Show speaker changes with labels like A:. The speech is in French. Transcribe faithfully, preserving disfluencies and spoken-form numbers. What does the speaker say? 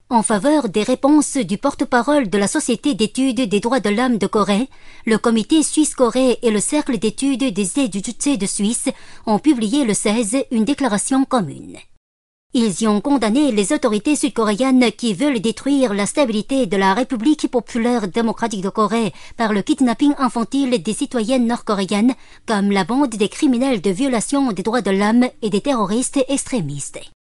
A: En faveur des réponses du porte-parole de la Société d'études des droits de l'homme de Corée, le Comité Suisse-Corée et le Cercle d'études des Aide-Jutsu de Suisse ont publié le seize une déclaration commune. Ils y ont condamné les autorités sud-coréennes qui veulent détruire la stabilité de la République populaire démocratique de Corée par le kidnapping infantile des citoyennes nord-coréennes comme la bande des criminels de violation des droits de l'homme et des terroristes extrémistes.